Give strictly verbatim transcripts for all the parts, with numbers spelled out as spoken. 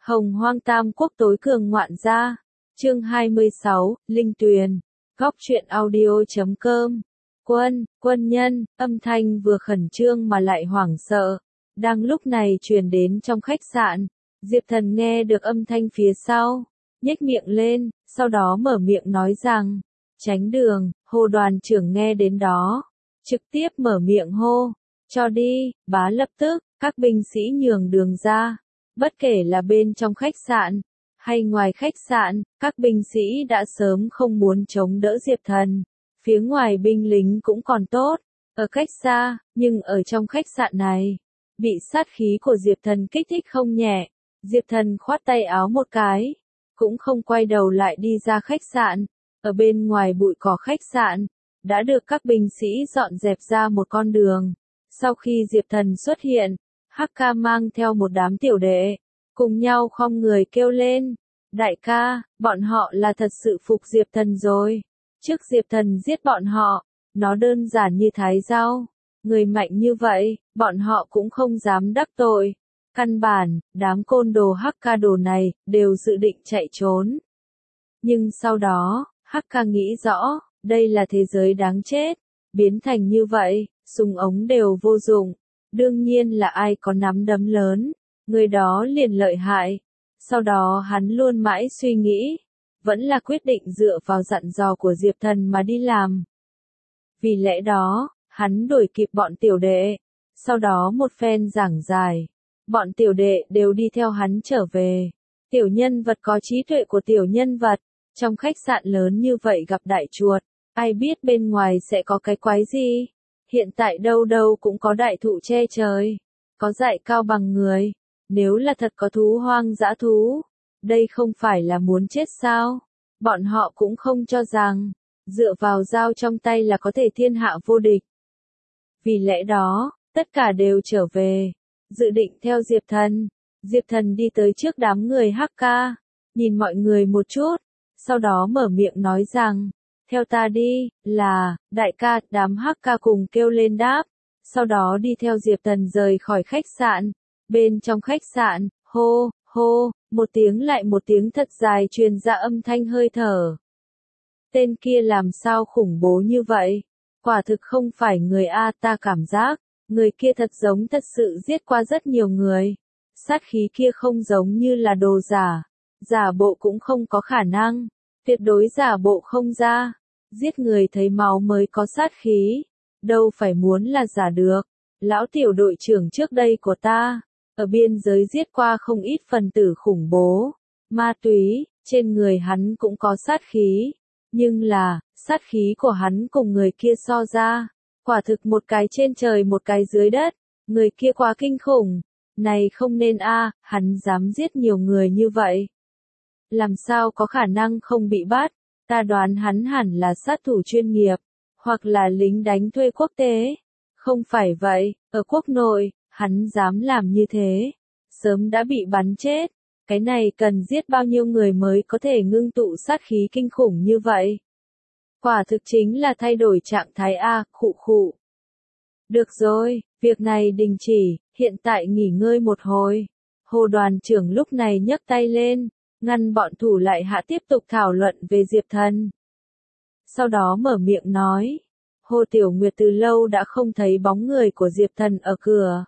Hồng Hoang Tam Quốc tối cường ngoạn gia. Chương hai mươi sáu, Linh Tuyền. Góc truyện audio chấm com. Quân, quân nhân, âm thanh vừa khẩn trương mà lại hoảng sợ. Đang lúc này truyền đến trong khách sạn. Diệp Thần nghe được âm thanh phía sau. Nhếch miệng lên, sau đó mở miệng nói rằng. Tránh đường, Hồ đoàn trưởng nghe đến đó. Trực tiếp mở miệng hô. Cho đi, bá lập tức, các binh sĩ nhường đường ra. Bất kể là bên trong khách sạn, hay ngoài khách sạn, các binh sĩ đã sớm không muốn chống đỡ Diệp Thần. Phía ngoài binh lính cũng còn tốt, ở cách xa, nhưng ở trong khách sạn này, bị sát khí của Diệp Thần kích thích không nhẹ. Diệp Thần khoát tay áo một cái, cũng không quay đầu lại đi ra khách sạn. Ở bên ngoài bụi cỏ khách sạn, đã được các binh sĩ dọn dẹp ra một con đường. Sau khi Diệp Thần xuất hiện, Hắc Ca mang theo một đám tiểu đệ, cùng nhau khom người kêu lên. Đại ca, bọn họ là thật sự phục Diệp Thần rồi. Trước Diệp Thần giết bọn họ, nó đơn giản như thái rau. Người mạnh như vậy, bọn họ cũng không dám đắc tội. Căn bản, đám côn đồ Hắc Ca đồ này, đều dự định chạy trốn. Nhưng sau đó, Hắc Ca nghĩ rõ, đây là thế giới đáng chết. Biến thành như vậy, súng ống đều vô dụng. Đương nhiên là ai có nắm đấm lớn, người đó liền lợi hại. Sau đó hắn luôn mãi suy nghĩ, vẫn là quyết định dựa vào dặn dò của Diệp Thần mà đi làm. Vì lẽ đó, hắn đuổi kịp bọn tiểu đệ. Sau đó một phen giảng giải, bọn tiểu đệ đều đi theo hắn trở về. Tiểu nhân vật có trí tuệ của tiểu nhân vật, trong khách sạn lớn như vậy gặp đại chuột, ai biết bên ngoài sẽ có cái quái gì. Hiện tại đâu đâu cũng có đại thụ che trời, có dại cao bằng người, nếu là thật có thú hoang dã thú, đây không phải là muốn chết sao? Bọn họ cũng không cho rằng, dựa vào dao trong tay là có thể thiên hạ vô địch. Vì lẽ đó, tất cả đều trở về, dự định theo Diệp Thần. Diệp Thần đi tới trước đám người Hắc Ca, nhìn mọi người một chút, sau đó mở miệng nói rằng, theo ta đi, là, đại ca, đám Hắc Ca cùng kêu lên đáp, sau đó đi theo Diệp Thần rời khỏi khách sạn. Bên trong khách sạn, hô, hô, một tiếng lại một tiếng thật dài truyền ra âm thanh hơi thở. Tên kia làm sao khủng bố như vậy? Quả thực không phải người A, ta cảm giác, người kia thật giống thật sự giết qua rất nhiều người. Sát khí kia không giống như là đồ giả, giả bộ cũng không có khả năng, tuyệt đối giả bộ không ra. Giết người thấy máu mới có sát khí, đâu phải muốn là giả được. Lão tiểu đội trưởng trước đây của ta, ở biên giới giết qua không ít phần tử khủng bố, ma túy, trên người hắn cũng có sát khí. Nhưng là, sát khí của hắn cùng người kia so ra, quả thực một cái trên trời một cái dưới đất, người kia quá kinh khủng. Này không nên a, hắn dám giết nhiều người như vậy. Làm sao có khả năng không bị bắt? Ta đoán hắn hẳn là sát thủ chuyên nghiệp, hoặc là lính đánh thuê quốc tế. Không phải vậy, ở quốc nội, hắn dám làm như thế, sớm đã bị bắn chết. Cái này cần giết bao nhiêu người mới có thể ngưng tụ sát khí kinh khủng như vậy? Quả thực chính là thay đổi trạng thái A, khụ khụ. Được rồi, việc này đình chỉ, hiện tại nghỉ ngơi một hồi. Hồ đoàn trưởng lúc này nhấc tay lên, ngăn bọn thủ lại hạ tiếp tục thảo luận về Diệp Thần. Sau đó mở miệng nói, Hồ Tiểu Nguyệt từ lâu đã không thấy bóng người của Diệp Thần ở cửa.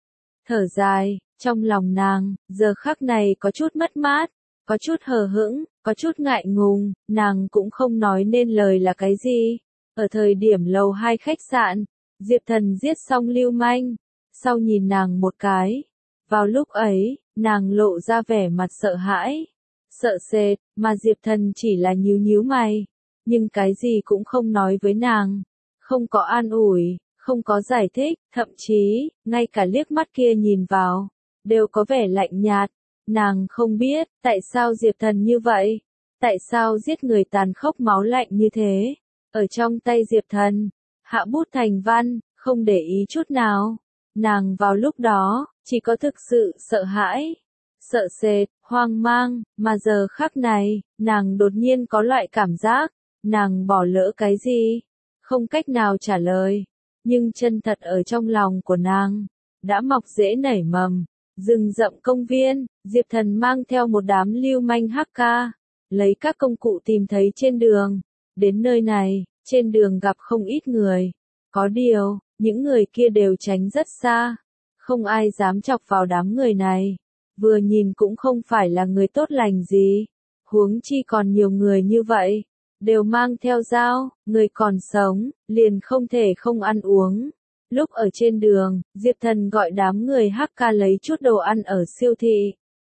Thở dài, trong lòng nàng, giờ khắc này có chút mất mát, có chút hờ hững, có chút ngại ngùng, nàng cũng không nói nên lời là cái gì. Ở thời điểm lầu hai khách sạn, Diệp Thần giết xong lưu manh, sau nhìn nàng một cái. Vào lúc ấy, nàng lộ ra vẻ mặt sợ hãi, sợ sệt, mà Diệp Thần chỉ là nhíu nhíu mày, nhưng cái gì cũng không nói với nàng, không có an ủi, không có giải thích, thậm chí, ngay cả liếc mắt kia nhìn vào, đều có vẻ lạnh nhạt. Nàng không biết, tại sao Diệp Thần như vậy? Tại sao giết người tàn khốc máu lạnh như thế? Ở trong tay Diệp Thần, hạ bút thành văn, không để ý chút nào. Nàng vào lúc đó, chỉ có thực sự sợ hãi, sợ sệt, hoang mang, mà giờ khắc này, nàng đột nhiên có loại cảm giác, nàng bỏ lỡ cái gì? Không cách nào trả lời, nhưng chân thật ở trong lòng của nàng, đã mọc rễ nảy mầm. Rừng rậm công viên, Diệp Thần mang theo một đám lưu manh hắc ca, lấy các công cụ tìm thấy trên đường. Đến nơi này, trên đường gặp không ít người. Có điều, những người kia đều tránh rất xa. Không ai dám chọc vào đám người này. Vừa nhìn cũng không phải là người tốt lành gì. Huống chi còn nhiều người như vậy. Đều mang theo dao, người còn sống, liền không thể không ăn uống. Lúc ở trên đường, Diệp Thần gọi đám người hắc ca lấy chút đồ ăn ở siêu thị.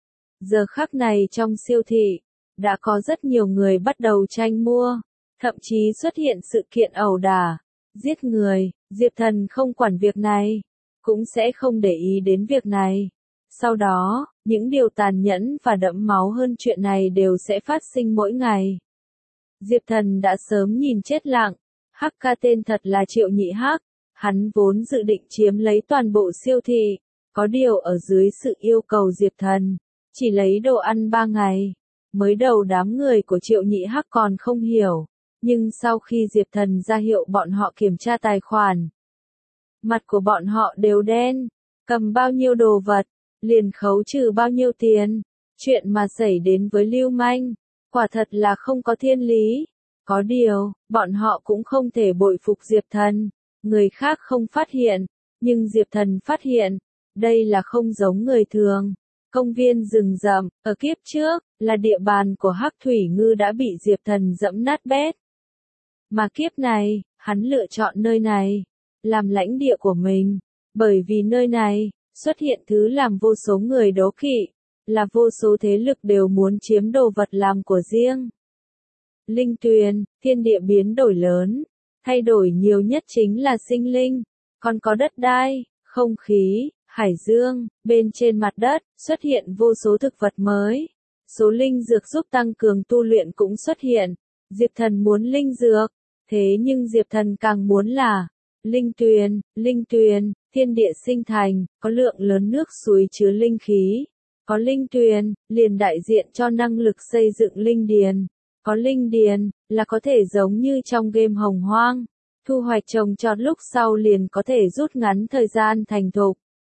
Giờ khắc này trong siêu thị, đã có rất nhiều người bắt đầu tranh mua, thậm chí xuất hiện sự kiện ẩu đả, giết người. Diệp Thần không quản việc này, cũng sẽ không để ý đến việc này. Sau đó, những điều tàn nhẫn và đẫm máu hơn chuyện này đều sẽ phát sinh mỗi ngày. Diệp Thần đã sớm nhìn chết lặng, hắc ca tên thật là Triệu Nhị Hắc. Hắn vốn dự định chiếm lấy toàn bộ siêu thị, có điều ở dưới sự yêu cầu Diệp Thần, chỉ lấy đồ ăn ba ngày. Mới đầu đám người của Triệu Nhị Hắc còn không hiểu, nhưng sau khi Diệp Thần ra hiệu bọn họ kiểm tra tài khoản, mặt của bọn họ đều đen, cầm bao nhiêu đồ vật, liền khấu trừ bao nhiêu tiền. Chuyện mà xảy đến với lưu manh, quả thật là không có thiên lý. Có điều, bọn họ cũng không thể bội phục Diệp Thần. Người khác không phát hiện, nhưng Diệp Thần phát hiện, đây là không giống người thường. Công viên rừng rậm, ở kiếp trước, là địa bàn của Hắc Thủy Ngư đã bị Diệp Thần dẫm nát bét. Mà kiếp này, hắn lựa chọn nơi này, làm lãnh địa của mình, bởi vì nơi này, xuất hiện thứ làm vô số người đố kỵ, là vô số thế lực đều muốn chiếm đồ vật làm của riêng. Linh tuyền, thiên địa biến đổi lớn. Thay đổi nhiều nhất chính là sinh linh, còn có đất đai, không khí, hải dương. Bên trên mặt đất, xuất hiện vô số thực vật mới. Số linh dược giúp tăng cường tu luyện cũng xuất hiện. Diệp Thần muốn linh dược, thế nhưng Diệp Thần càng muốn là linh tuyền. Linh tuyền, thiên địa sinh thành, có lượng lớn nước suối chứa linh khí. Có linh tuyền, liền đại diện cho năng lực xây dựng linh điền. Có linh điền, là có thể giống như trong game Hồng Hoang, thu hoạch trồng trọt lúc sau liền có thể rút ngắn thời gian thành thục.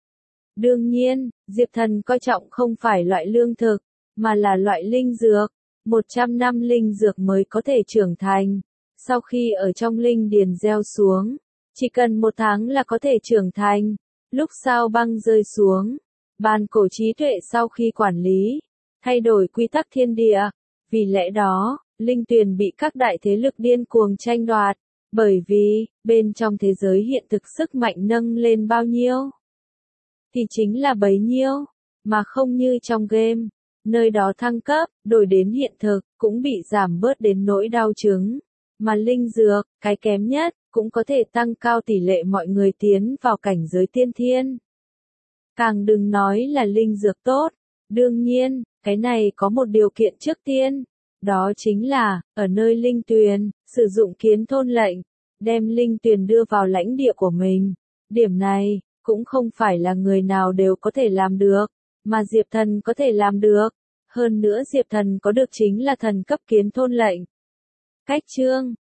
Đương nhiên, Diệp Thần coi trọng không phải loại lương thực, mà là loại linh dược. một trăm năm linh dược mới có thể trưởng thành. Sau khi ở trong linh điền gieo xuống, chỉ cần một tháng là có thể trưởng thành. Lúc sao băng rơi xuống, bàn cổ trí tuệ sau khi quản lý, thay đổi quy tắc thiên địa. Vì lẽ đó, linh tuyền bị các đại thế lực điên cuồng tranh đoạt, bởi vì, bên trong thế giới hiện thực sức mạnh nâng lên bao nhiêu, thì chính là bấy nhiêu, mà không như trong game, nơi đó thăng cấp, đổi đến hiện thực, cũng bị giảm bớt đến nỗi đau chứng, mà linh dược, cái kém nhất, cũng có thể tăng cao tỷ lệ mọi người tiến vào cảnh giới tiên thiên. Càng đừng nói là linh dược tốt, đương nhiên, cái này có một điều kiện trước tiên, đó chính là, ở nơi linh tuyền, sử dụng kiến thôn lệnh, đem linh tuyền đưa vào lãnh địa của mình. Điểm này, cũng không phải là người nào đều có thể làm được, mà Diệp Thần có thể làm được. Hơn nữa Diệp Thần có được chính là thần cấp kiến thôn lệnh. Cách chương